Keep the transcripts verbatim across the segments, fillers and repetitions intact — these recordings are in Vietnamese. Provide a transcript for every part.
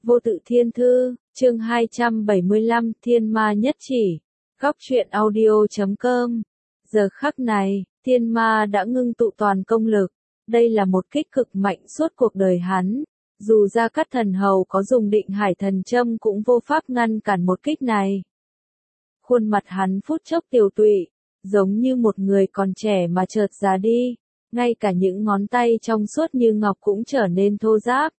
Vô tự thiên thư, chương hai trăm bảy mươi lăm, thiên ma nhất chỉ. Góc truyện audio chấm com. Giờ khắc này, thiên ma đã ngưng tụ toàn công lực. Đây là một kích cực mạnh suốt cuộc đời hắn. Dù Gia Cát Thần Hầu có dùng định hải thần châm cũng vô pháp ngăn cản một kích này. Khuôn mặt hắn phút chốc tiều tụy, giống như một người còn trẻ mà chợt già đi. Ngay cả những ngón tay trong suốt như ngọc cũng trở nên thô ráp.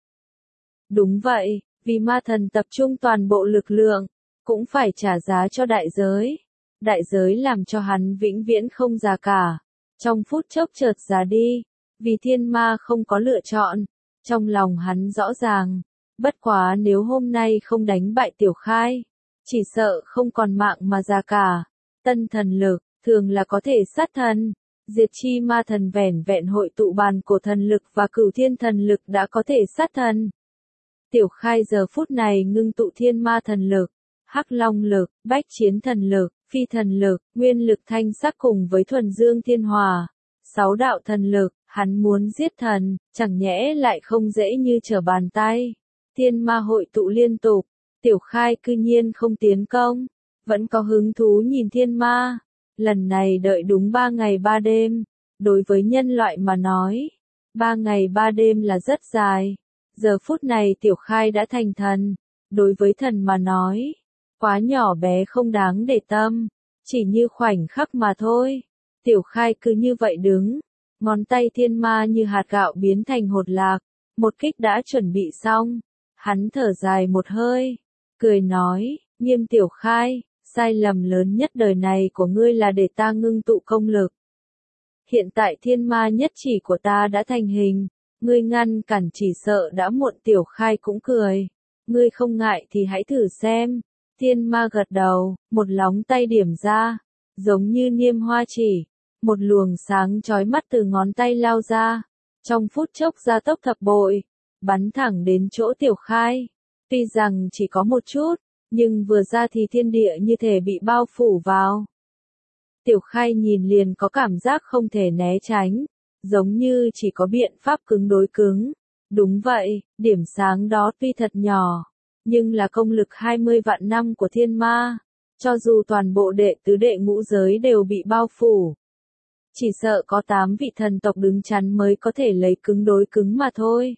Đúng vậy, vì ma thần tập trung toàn bộ lực lượng, cũng phải trả giá cho đại giới. Đại giới làm cho hắn vĩnh viễn không già cả. Trong phút chốc chợt già đi, vì thiên ma không có lựa chọn. Trong lòng hắn rõ ràng, bất quá nếu hôm nay không đánh bại Tiểu Khai, chỉ sợ không còn mạng mà già cả. Tân thần lực, thường là có thể sát thần. Diệt chi ma thần vẻn vẹn hội tụ bàn cổ thần lực và cửu thiên thần lực đã có thể sát thần. Tiểu Khai giờ phút này ngưng tụ thiên ma thần lực, hắc long lực, bách chiến thần lực, phi thần lực, nguyên lực thanh sắc cùng với thuần dương thiên hòa. Sáu đạo thần lực, hắn muốn giết thần, chẳng nhẽ lại không dễ như trở bàn tay. Thiên ma hội tụ liên tục, Tiểu Khai cư nhiên không tiến công, vẫn có hứng thú nhìn thiên ma. Lần này đợi đúng ba ngày ba đêm, đối với nhân loại mà nói, ba ngày ba đêm là rất dài. Giờ phút này Tiểu Khai đã thành thần, đối với thần mà nói, quá nhỏ bé không đáng để tâm, chỉ như khoảnh khắc mà thôi. Tiểu Khai cứ như vậy đứng, ngón tay thiên ma như hạt gạo biến thành hột lạc, một kích đã chuẩn bị xong, hắn thở dài một hơi, cười nói, Nghiêm Tiểu Khai, sai lầm lớn nhất đời này của ngươi là để ta ngưng tụ công lực. Hiện tại thiên ma nhất chỉ của ta đã thành hình. Ngươi ngăn cản chỉ sợ đã muộn. Tiểu Khai cũng cười. Ngươi không ngại thì hãy thử xem. Thiên ma gật đầu, một lóng tay điểm ra, giống như niêm hoa chỉ. Một luồng sáng chói mắt từ ngón tay lao ra, trong phút chốc gia tốc thập bội, bắn thẳng đến chỗ Tiểu Khai. Tuy rằng chỉ có một chút, nhưng vừa ra thì thiên địa như thể bị bao phủ vào. Tiểu Khai nhìn liền có cảm giác không thể né tránh. Giống như chỉ có biện pháp cứng đối cứng. Đúng vậy, điểm sáng đó tuy thật nhỏ, nhưng là công lực hai mươi vạn năm của thiên ma. Cho dù toàn bộ đệ tứ đệ ngũ giới đều bị bao phủ, chỉ sợ có tám vị thần tộc đứng chắn mới có thể lấy cứng đối cứng mà thôi.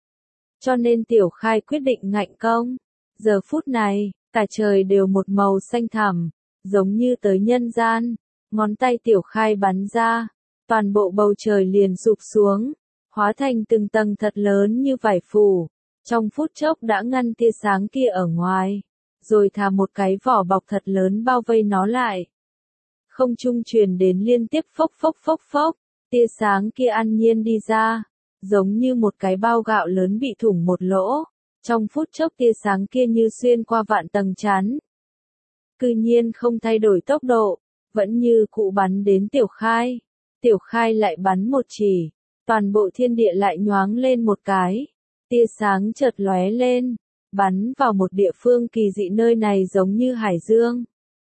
Cho nên Tiểu Khai quyết định ngạnh công. Giờ phút này, cả trời đều một màu xanh thẳm, giống như tới nhân gian. Ngón tay Tiểu Khai bắn ra, toàn bộ bầu trời liền sụp xuống, hóa thành từng tầng thật lớn như vải phủ, trong phút chốc đã ngăn tia sáng kia ở ngoài, rồi thả một cái vỏ bọc thật lớn bao vây nó lại. Không trung truyền đến liên tiếp phốc phốc phốc phốc, tia sáng kia an nhiên đi ra, giống như một cái bao gạo lớn bị thủng một lỗ, trong phút chốc tia sáng kia như xuyên qua vạn tầng chắn. Cư nhiên không thay đổi tốc độ, vẫn như cũ bắn đến Tiểu Khai. Tiểu Khai lại bắn một chỉ, toàn bộ thiên địa lại nhoáng lên một cái, tia sáng chợt lóe lên, bắn vào một địa phương kỳ dị. Nơi này giống như hải dương,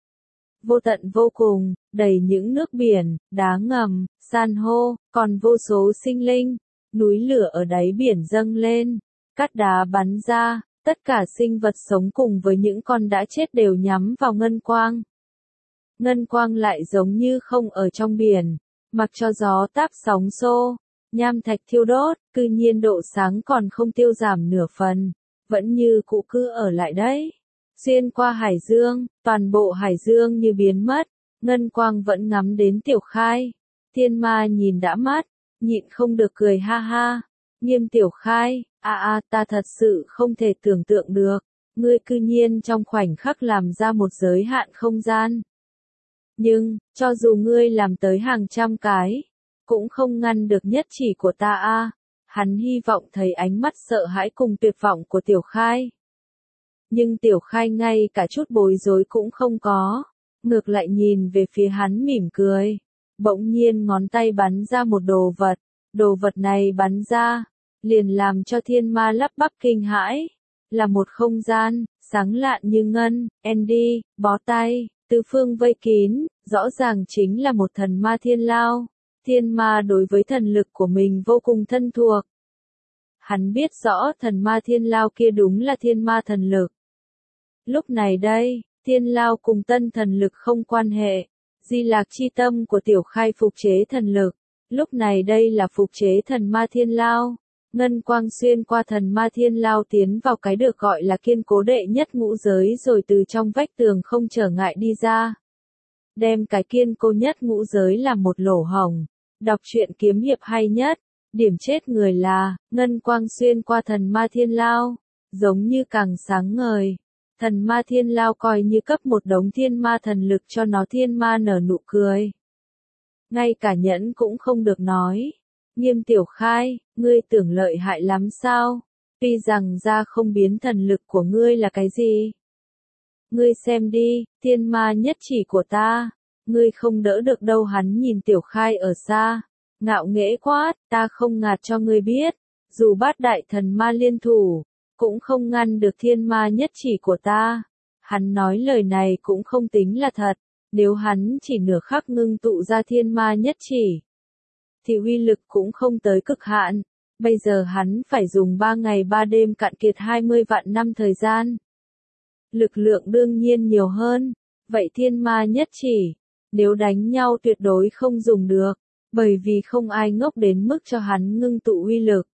vô tận vô cùng, đầy những nước biển, đá ngầm, san hô, còn vô số sinh linh. Núi lửa ở đáy biển dâng lên, cát đá bắn ra, tất cả sinh vật sống cùng với những con đã chết đều nhắm vào ngân quang. Ngân quang lại giống như không ở trong biển, mặc cho gió táp sóng xô, nham thạch thiêu đốt, cư nhiên độ sáng còn không tiêu giảm nửa phần, vẫn như cũ cứ ở lại đấy. Xuyên qua hải dương, toàn bộ hải dương như biến mất, ngân quang vẫn ngắm đến Tiểu Khai. Thiên ma nhìn đã mắt, nhịn không được cười ha ha. Nghiêm Tiểu Khai, a a ta thật sự không thể tưởng tượng được, ngươi cư nhiên trong khoảnh khắc làm ra một giới hạn không gian. Nhưng, cho dù ngươi làm tới hàng trăm cái, cũng không ngăn được nhất chỉ của ta a. Hắn hy vọng thấy ánh mắt sợ hãi cùng tuyệt vọng của Tiểu Khai. Nhưng Tiểu Khai ngay cả chút bối rối cũng không có, ngược lại nhìn về phía hắn mỉm cười. Bỗng nhiên ngón tay bắn ra một đồ vật, đồ vật này bắn ra, liền làm cho thiên ma lắp bắp kinh hãi. Là một không gian, sáng lạn như ngân, Andy, bó tay. Tứ phương vây kín, rõ ràng chính là một thần ma thiên lao. Thiên ma đối với thần lực của mình vô cùng thân thuộc. Hắn biết rõ thần ma thiên lao kia đúng là thiên ma thần lực. Lúc này đây, thiên lao cùng tân thần lực không quan hệ. Di lạc chi tâm của Tiểu Khai phục chế thần lực. Lúc này đây là phục chế thần ma thiên lao. Ngân quang xuyên qua thần ma thiên lao tiến vào cái được gọi là kiên cố đệ nhất ngũ giới rồi từ trong vách tường không trở ngại đi ra. Đem cái kiên cố nhất ngũ giới làm một lỗ hổng. Đọc truyện kiếm hiệp hay nhất. Điểm chết người là, ngân quang xuyên qua thần ma thiên lao. Giống như càng sáng ngời. Thần ma thiên lao coi như cấp một đống thiên ma thần lực cho nó, thiên ma nở nụ cười. Ngay cả nhẫn cũng không được nói. Nghiêm Tiểu Khai, ngươi tưởng lợi hại lắm sao? Tuy rằng ra không biến thần lực của ngươi là cái gì? Ngươi xem đi, thiên ma nhất chỉ của ta. Ngươi không đỡ được đâu. Hắn nhìn Tiểu Khai ở xa. Ngạo nghễ quát, ta không ngạt cho ngươi biết. Dù bát đại thần ma liên thủ, cũng không ngăn được thiên ma nhất chỉ của ta. Hắn nói lời này cũng không tính là thật. Nếu hắn chỉ nửa khắc ngưng tụ ra thiên ma nhất chỉ, thì uy lực cũng không tới cực hạn. Bây giờ hắn phải dùng ba ngày ba đêm cạn kiệt hai mươi vạn năm thời gian. Lực lượng đương nhiên nhiều hơn. Vậy thiên ma nhất chỉ, nếu đánh nhau tuyệt đối không dùng được. Bởi vì không ai ngốc đến mức cho hắn ngưng tụ uy lực.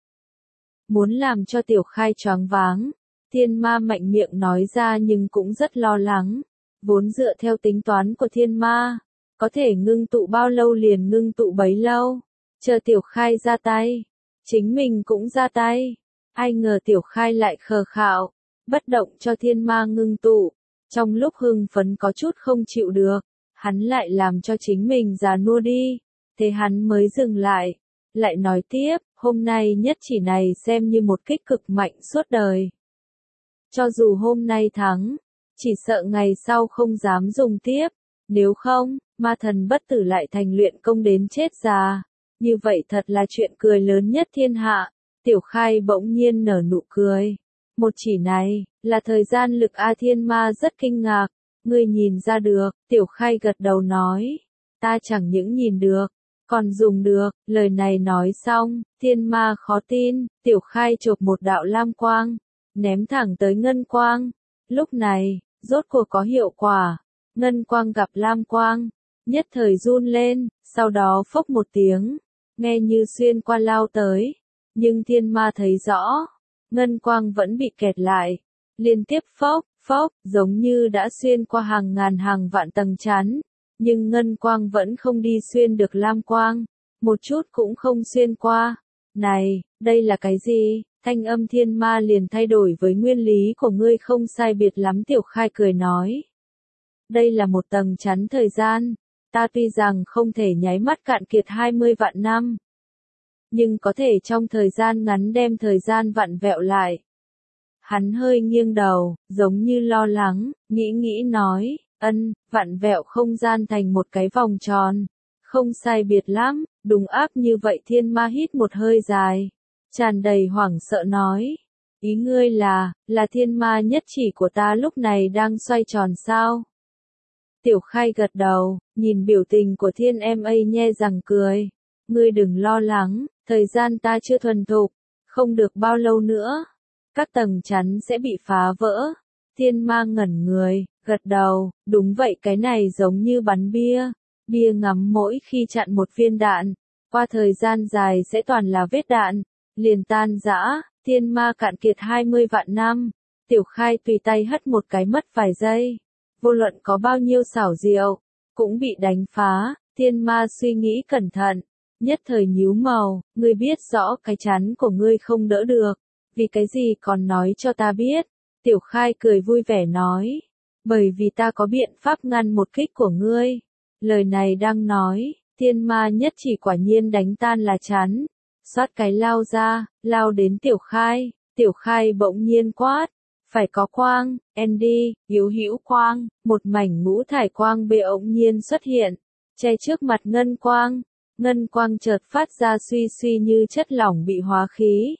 Muốn làm cho Tiểu Khai choáng váng. Thiên ma mạnh miệng nói ra nhưng cũng rất lo lắng. Vốn dựa theo tính toán của thiên ma, có thể ngưng tụ bao lâu liền ngưng tụ bấy lâu. Chờ Tiểu Khai ra tay, chính mình cũng ra tay. Ai ngờ Tiểu Khai lại khờ khạo, bất động cho thiên ma ngưng tụ. Trong lúc hưng phấn có chút không chịu được, hắn lại làm cho chính mình già nua đi. Thế hắn mới dừng lại, lại nói tiếp, hôm nay nhất chỉ này xem như một kích cực mạnh suốt đời. Cho dù hôm nay thắng, chỉ sợ ngày sau không dám dùng tiếp, nếu không, ma thần bất tử lại thành luyện công đến chết già. Như vậy thật là chuyện cười lớn nhất thiên hạ. Tiểu Khai bỗng nhiên nở nụ cười. Một chỉ này, là thời gian lực A thiên ma rất kinh ngạc. Ngươi nhìn ra được, Tiểu Khai gật đầu nói. Ta chẳng những nhìn được, còn dùng được. Lời này nói xong, thiên ma khó tin. Tiểu Khai chộp một đạo lam quang, ném thẳng tới ngân quang. Lúc này, rốt cuộc có hiệu quả. Ngân quang gặp lam quang, nhất thời run lên, sau đó phốc một tiếng, nghe như xuyên qua lao tới. Nhưng thiên ma thấy rõ, ngân quang vẫn bị kẹt lại. Liên tiếp phốc, phốc, giống như đã xuyên qua hàng ngàn hàng vạn tầng chắn. Nhưng ngân quang vẫn không đi xuyên được lam quang, một chút cũng không xuyên qua. Này, đây là cái gì? Thanh âm thiên ma liền thay đổi với nguyên lý của ngươi không sai biệt lắm. Tiểu Khai cười nói. Đây là một tầng chắn thời gian. Ta tuy rằng không thể nháy mắt cạn kiệt hai mươi vạn năm, nhưng có thể trong thời gian ngắn đem thời gian vặn vẹo lại. Hắn hơi nghiêng đầu, giống như lo lắng, nghĩ nghĩ nói, ân, vặn vẹo không gian thành một cái vòng tròn. Không sai biệt lắm, đúng áp như vậy. Thiên ma hít một hơi dài, tràn đầy hoảng sợ nói. Ý ngươi là, là thiên ma nhất chỉ của ta lúc này đang xoay tròn sao? Tiểu Khai gật đầu, nhìn biểu tình của thiên em ấy nhe răng cười. Ngươi đừng lo lắng, thời gian ta chưa thuần thục, không được bao lâu nữa. Các tầng chắn sẽ bị phá vỡ. Thiên ma ngẩn người, gật đầu, đúng vậy, cái này giống như bắn bia. Bia ngắm mỗi khi chặn một viên đạn, qua thời gian dài sẽ toàn là vết đạn, liền tan rã. Thiên ma cạn kiệt hai mươi vạn năm. Tiểu Khai tùy tay hất một cái mất vài giây. Vô luận có bao nhiêu xảo diệu, cũng bị đánh phá. Thiên ma suy nghĩ cẩn thận, nhất thời nhíu màu. Ngươi biết rõ cái chắn của ngươi không đỡ được, vì cái gì còn nói cho ta biết? Tiểu Khai cười vui vẻ nói. Bởi vì ta có biện pháp ngăn một kích của ngươi. Lời này đang nói, thiên ma nhất chỉ quả nhiên đánh tan là chắn. Xoát cái lao ra, lao đến Tiểu Khai. Tiểu Khai bỗng nhiên quát. Phải có quang, Andy, yếu hữu quang. Một mảnh ngũ thải quang bê ỗng nhiên xuất hiện, che trước mặt ngân quang. Ngân quang chợt phát ra suy suy như chất lỏng bị hóa khí.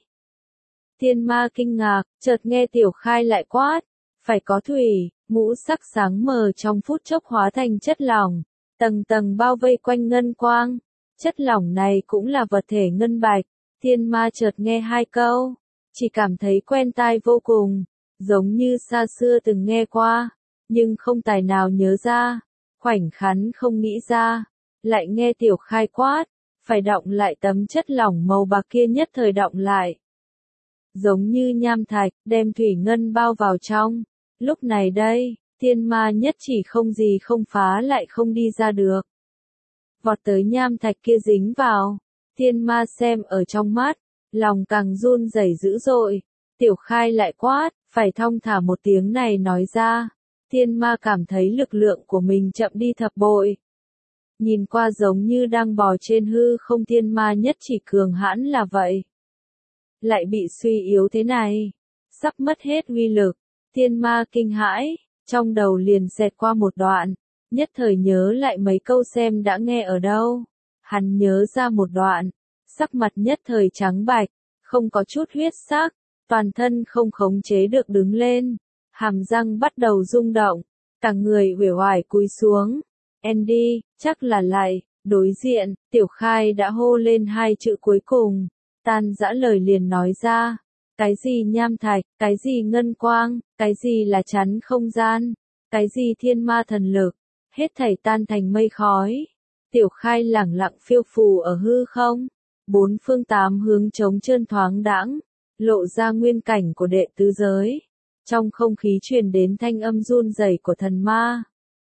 Thiên ma kinh ngạc, chợt nghe Tiểu Khai lại quát. Phải có thủy, ngũ sắc sáng mờ trong phút chốc hóa thành chất lỏng. Tầng tầng bao vây quanh ngân quang. Chất lỏng này cũng là vật thể ngân bạch. Thiên ma chợt nghe hai câu, chỉ cảm thấy quen tai vô cùng, giống như xa xưa từng nghe qua, nhưng không tài nào nhớ ra, khoảnh khắc không nghĩ ra, lại nghe Tiểu Khai quát, phải đọng lại tấm chất lỏng màu bạc kia nhất thời đọng lại. Giống như nham thạch, đem thủy ngân bao vào trong, lúc này đây, thiên ma nhất chỉ không gì không phá lại không đi ra được. Vọt tới nham thạch kia dính vào, thiên ma xem ở trong mắt, lòng càng run rẩy dữ dội, Tiểu Khai lại quát, phải thong thả một tiếng này nói ra, thiên ma cảm thấy lực lượng của mình chậm đi thập bội. Nhìn qua giống như đang bò trên hư không, thiên ma nhất chỉ cường hãn là vậy. Lại bị suy yếu thế này, sắp mất hết uy lực, thiên ma kinh hãi, trong đầu liền xẹt qua một đoạn, nhất thời nhớ lại mấy câu xem đã nghe ở đâu. Hắn nhớ ra một đoạn, sắc mặt nhất thời trắng bạch, không có chút huyết sắc, toàn thân không khống chế được đứng lên, hàm răng bắt đầu rung động, cả người uể oải cúi xuống. Andy, chắc là lại, đối diện, Tiểu Khai đã hô lên hai chữ cuối cùng, tan dã lời liền nói ra, cái gì nham thạch, cái gì ngân quang, cái gì là chắn không gian, cái gì thiên ma thần lực, hết thảy tan thành mây khói. Tiểu Khai lẳng lặng phiêu phù ở hư không, bốn phương tám hướng trống trơn thoáng đãng, lộ ra nguyên cảnh của đệ tứ giới. Trong không khí truyền đến thanh âm run rẩy của thần ma.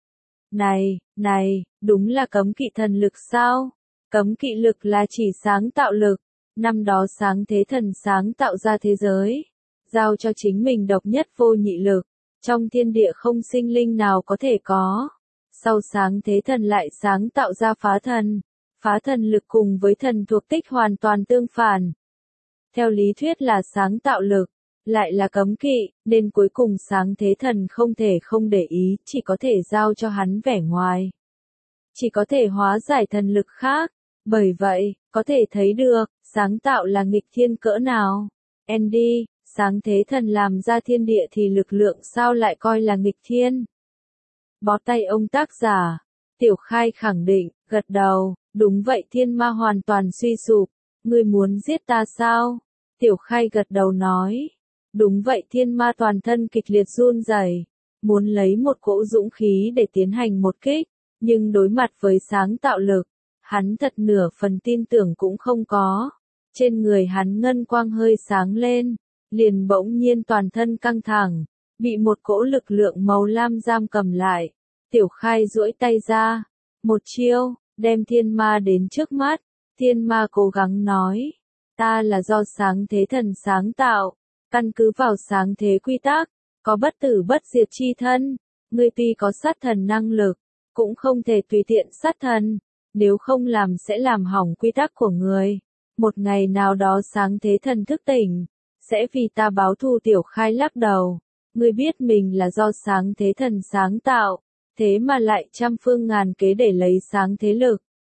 Này, này, đúng là cấm kỵ thần lực sao? Cấm kỵ lực là chỉ sáng tạo lực. Năm đó sáng thế thần sáng tạo ra thế giới, giao cho chính mình độc nhất vô nhị lực, trong thiên địa không sinh linh nào có thể có. Sau sáng thế thần lại sáng tạo ra phá thần, phá thần lực cùng với thần thuộc tích hoàn toàn tương phản. Theo lý thuyết là sáng tạo lực, lại là cấm kỵ, nên cuối cùng sáng thế thần không thể không để ý, chỉ có thể giao cho hắn vẻ ngoài. Chỉ có thể hóa giải thần lực khác. Bởi vậy, có thể thấy được, sáng tạo là nghịch thiên cỡ nào. Andy, sáng thế thần làm ra thiên địa thì lực lượng sao lại coi là nghịch thiên? Bó tay ông tác giả. Tiểu Khai khẳng định, gật đầu, đúng vậy, thiên ma hoàn toàn suy sụp. Ngươi muốn giết ta sao? Tiểu Khai gật đầu nói. Đúng vậy, thiên ma toàn thân kịch liệt run rẩy, muốn lấy một cỗ dũng khí để tiến hành một kích, nhưng đối mặt với sáng tạo lực, hắn thật nửa phần tin tưởng cũng không có. Trên người hắn ngân quang hơi sáng lên, liền bỗng nhiên toàn thân căng thẳng, bị một cỗ lực lượng màu lam giam cầm lại. Tiểu Khai duỗi tay ra, một chiêu, đem thiên ma đến trước mắt. Thiên ma cố gắng nói, ta là do sáng thế thần sáng tạo, căn cứ vào sáng thế quy tắc, có bất tử bất diệt chi thân, ngươi tuy có sát thần năng lực, cũng không thể tùy tiện sát thần. Nếu không làm sẽ làm hỏng quy tắc của người. Một ngày nào đó sáng thế thần thức tỉnh, sẽ vì ta báo thù. Tiểu Khai lắc đầu. Ngươi biết mình là do sáng thế thần sáng tạo, thế mà lại trăm phương ngàn kế để lấy sáng thế lực.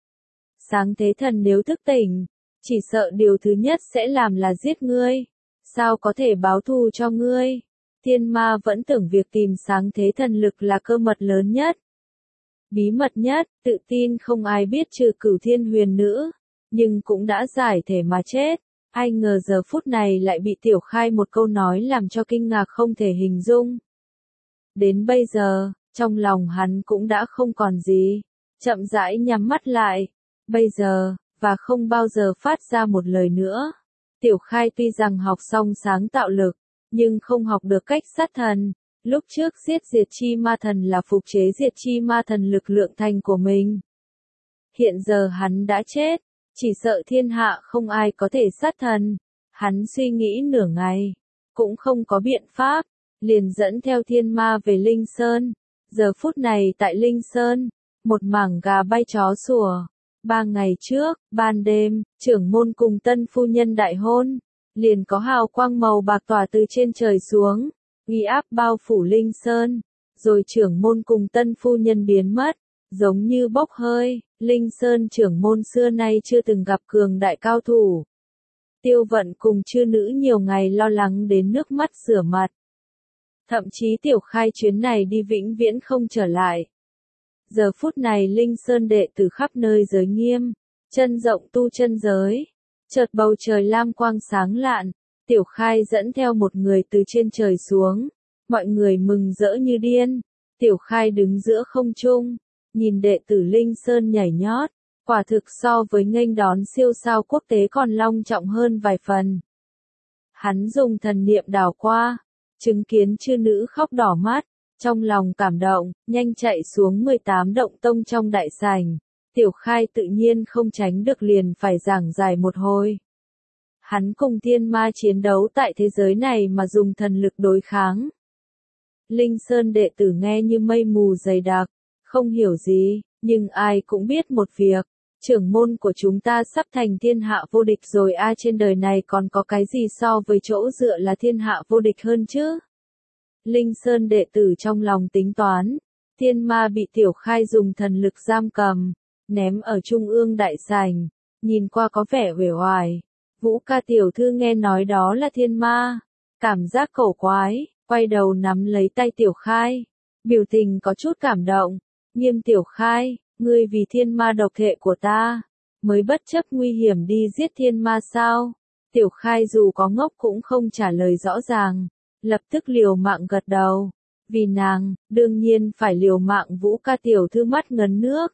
Sáng thế thần nếu thức tỉnh, chỉ sợ điều thứ nhất sẽ làm là giết ngươi. Sao có thể báo thù cho ngươi? Thiên ma vẫn tưởng việc tìm sáng thế thần lực là cơ mật lớn nhất. Bí mật nhất, tự tin không ai biết trừ Cửu Thiên Huyền Nữ, nhưng cũng đã giải thể mà chết. Ai ngờ giờ phút này lại bị Tiểu Khai một câu nói làm cho kinh ngạc không thể hình dung. Đến bây giờ, trong lòng hắn cũng đã không còn gì, chậm rãi nhắm mắt lại. Bây giờ, và không bao giờ phát ra một lời nữa. Tiểu Khai tuy rằng học xong sáng tạo lực, nhưng không học được cách sát thần. Lúc trước giết diệt chi ma thần là phục chế diệt chi ma thần lực lượng thành của mình. Hiện giờ hắn đã chết, chỉ sợ thiên hạ không ai có thể sát thần. Hắn suy nghĩ nửa ngày, cũng không có biện pháp, liền dẫn theo thiên ma về Linh Sơn. Giờ phút này tại Linh Sơn, một mảng gà bay chó sủa. Ba ngày trước, ban đêm, trưởng môn cùng tân phu nhân đại hôn, liền có hào quang màu bạc tỏa từ trên trời xuống. Uy áp bao phủ Linh Sơn, rồi trưởng môn cùng tân phu nhân biến mất, giống như bốc hơi. Linh Sơn trưởng môn xưa nay chưa từng gặp cường đại cao thủ. Tiêu Vận cùng chư nữ nhiều ngày lo lắng đến nước mắt rửa mặt. Thậm chí Tiểu Khai chuyến này đi vĩnh viễn không trở lại. Giờ phút này Linh Sơn đệ tử khắp nơi giới nghiêm, chân rộng tu chân giới. Chợt bầu trời lam quang sáng lạn, Tiểu Khai dẫn theo một người từ trên trời xuống, mọi người mừng rỡ như điên. Tiểu Khai đứng giữa không trung, nhìn đệ tử Linh Sơn nhảy nhót, quả thực so với nghênh đón siêu sao quốc tế còn long trọng hơn vài phần. Hắn dùng thần niệm đảo qua, chứng kiến chư nữ khóc đỏ mắt, trong lòng cảm động, nhanh chạy xuống mười tám động tông trong đại sảnh. Tiểu Khai tự nhiên không tránh được liền phải giảng giải một hồi. Hắn cùng thiên ma chiến đấu tại thế giới này mà dùng thần lực đối kháng. Linh Sơn đệ tử nghe như mây mù dày đặc, không hiểu gì, nhưng ai cũng biết một việc, trưởng môn của chúng ta sắp thành thiên hạ vô địch rồi a, trên đời này còn có cái gì so với chỗ dựa là thiên hạ vô địch hơn chứ? Linh Sơn đệ tử trong lòng tính toán, thiên ma bị Tiểu Khai dùng thần lực giam cầm, ném ở trung ương đại sảnh, nhìn qua có vẻ uể oải. Vũ Ca tiểu thư nghe nói đó là thiên ma, cảm giác cổ quái, quay đầu nắm lấy tay Tiểu Khai, biểu tình có chút cảm động. Nghiêm Tiểu Khai, ngươi vì thiên ma độc hệ của ta, mới bất chấp nguy hiểm đi giết thiên ma sao? Tiểu Khai dù có ngốc cũng không trả lời rõ ràng, lập tức liều mạng gật đầu. Vì nàng, đương nhiên phải liều mạng. Vũ Ca tiểu thư mắt ngấn nước,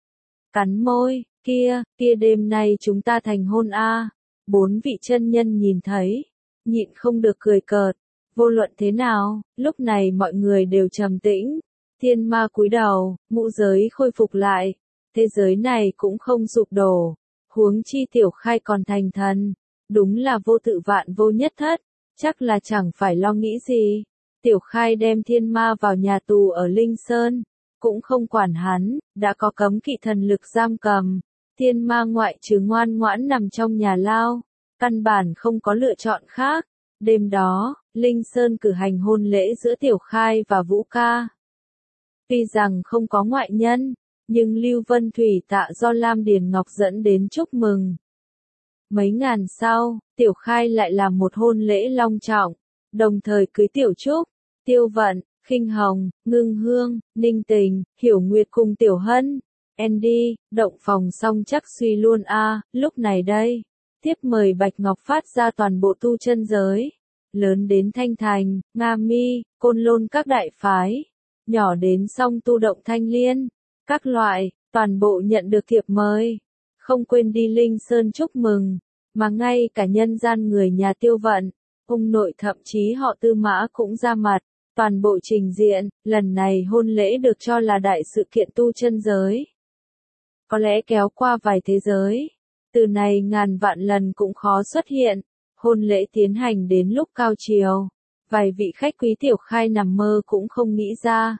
cắn môi, kia, kia đêm nay chúng ta thành hôn a. Bốn vị chân nhân nhìn thấy, nhịn không được cười cợt. Vô luận thế nào, lúc này mọi người đều trầm tĩnh. Thiên ma cúi đầu, ngũ giới khôi phục lại. Thế giới này cũng không sụp đổ. Huống chi Tiểu Khai còn thành thần. Đúng là vô tự vạn vô nhất thất. Chắc là chẳng phải lo nghĩ gì. Tiểu Khai đem thiên ma vào nhà tù ở Linh Sơn. Cũng không quản hắn, đã có cấm kỵ thần lực giam cầm. Thiên ma ngoại trừ ngoan ngoãn nằm trong nhà lao. Căn bản không có lựa chọn khác. Đêm đó, Linh Sơn cử hành hôn lễ giữa Tiểu Khai và Vũ Ca. Tuy rằng không có ngoại nhân, nhưng Lưu Vân Thủy Tạ do Lam Điền Ngọc dẫn đến chúc mừng. Mấy ngàn sau, Tiểu Khai lại làm một hôn lễ long trọng, đồng thời cưới Tiểu Trúc, Tiêu Vận, Khinh Hồng, Ngưng Hương, Ninh Tình, Hiểu Nguyệt cùng Tiểu Hân. Andy, động phòng xong chắc suy luôn a. Lúc này đây, tiếp mời Bạch Ngọc phát ra toàn bộ tu chân giới, lớn đến Thanh Thành, Nga Mi, Côn Lôn các đại phái, nhỏ đến song tu động Thanh Liên, các loại, toàn bộ nhận được thiệp mời. Không quên đi Linh Sơn chúc mừng, mà ngay cả nhân gian người nhà Tiêu Vận, ông nội thậm chí họ Tư Mã cũng ra mặt, toàn bộ trình diện. Lần này hôn lễ được cho là đại sự kiện tu chân giới, có lẽ kéo qua vài thế giới, từ này ngàn vạn lần cũng khó xuất hiện. Hôn lễ tiến hành đến lúc cao chiều, vài vị khách quý Tiểu Khai nằm mơ cũng không nghĩ ra.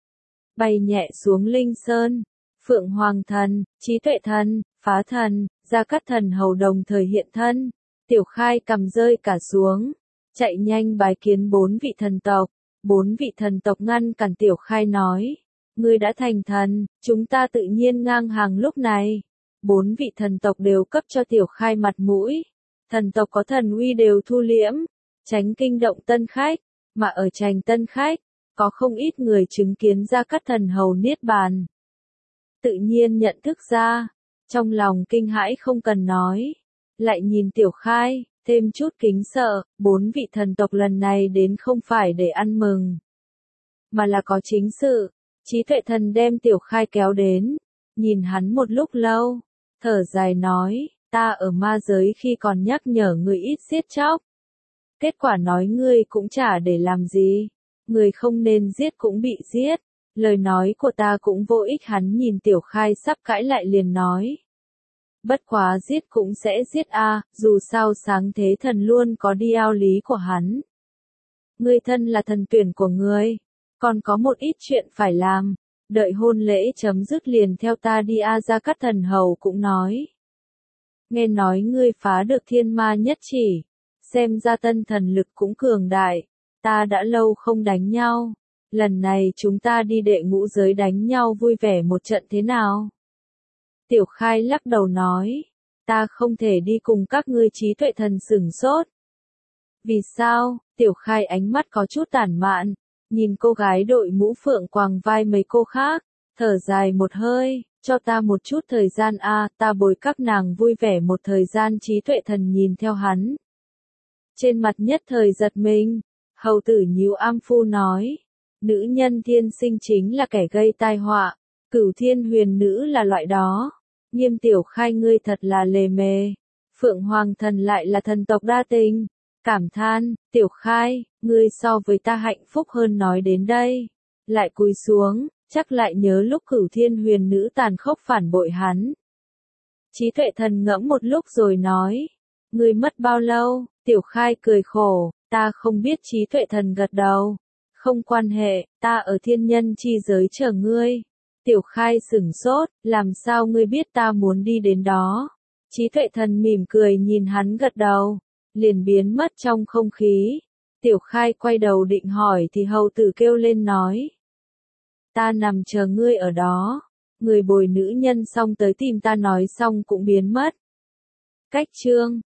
Bay nhẹ xuống Linh Sơn, Phượng Hoàng Thần, Trí Tuệ Thần, Phá Thần, Gia Cát Thần hầu đồng thời hiện thân. Tiểu Khai cầm rơi cả xuống, chạy nhanh bái kiến bốn vị thần tộc. Bốn vị thần tộc ngăn cản Tiểu Khai nói, ngươi đã thành thần, chúng ta tự nhiên ngang hàng lúc này. Bốn vị thần tộc đều cấp cho Tiểu Khai mặt mũi. Thần tộc có thần uy đều thu liễm, tránh kinh động tân khách, mà ở trành tân khách, có không ít người chứng kiến Gia Cát Thần hầu niết bàn. Tự nhiên nhận thức ra, trong lòng kinh hãi không cần nói, lại nhìn Tiểu Khai, thêm chút kính sợ. Bốn vị thần tộc lần này đến không phải để ăn mừng, mà là có chính sự. Trí Tuệ Thần đem Tiểu Khai kéo đến, nhìn hắn một lúc lâu, thở dài nói, ta ở ma giới khi còn nhắc nhở người ít giết chóc. Kết quả nói ngươi cũng chả để làm gì, người không nên giết cũng bị giết, lời nói của ta cũng vô ích. Hắn nhìn Tiểu Khai sắp cãi lại liền nói, bất quá giết cũng sẽ giết a, dù sao sáng thế thần luôn có đi ao lý của hắn. Ngươi thân là thần tuyển của ngươi, còn có một ít chuyện phải làm, đợi hôn lễ chấm dứt liền theo ta đi a. Gia Cát Thần hầu cũng nói, nghe nói ngươi phá được thiên ma nhất chỉ, xem ra tân thần lực cũng cường đại, ta đã lâu không đánh nhau, lần này chúng ta đi đệ ngũ giới đánh nhau vui vẻ một trận thế nào? Tiểu Khai lắc đầu nói, ta không thể đi cùng các ngươi. Trí Tuệ Thần sửng sốt. Vì sao? Tiểu Khai ánh mắt có chút tản mạn, nhìn cô gái đội mũ phượng quàng vai mấy cô khác, thở dài một hơi, cho ta một chút thời gian a, ta bồi các nàng vui vẻ một thời gian. Trí Tuệ Thần nhìn theo hắn, Trên mặt nhất thời giật mình, hầu tử nhíu am phu nói, nữ nhân thiên sinh chính là kẻ gây tai họa, Cửu Thiên Huyền Nữ là loại đó. Nghiêm Tiểu Khai ngươi thật là lề mề. Phượng Hoàng Thần lại là thần tộc đa tình. Cảm than, Tiểu Khai, ngươi so với ta hạnh phúc hơn nói đến đây. Lại cúi xuống, chắc lại nhớ lúc Cửu Thiên Huyền Nữ tàn khốc phản bội hắn. Trí Tuệ Thần ngẫm một lúc rồi nói, ngươi mất bao lâu? Tiểu Khai cười khổ, ta không biết. Trí Tuệ Thần gật đầu, không quan hệ, ta ở thiên nhân chi giới chờ ngươi. Tiểu Khai sửng sốt, làm sao ngươi biết ta muốn đi đến đó? Trí Tuệ Thần mỉm cười nhìn hắn gật đầu, liền biến mất trong không khí. Tiểu Khai quay đầu định hỏi thì hầu tử kêu lên nói, ta nằm chờ ngươi ở đó. Người bồi nữ nhân xong tới tìm ta nói xong cũng biến mất. Cách chương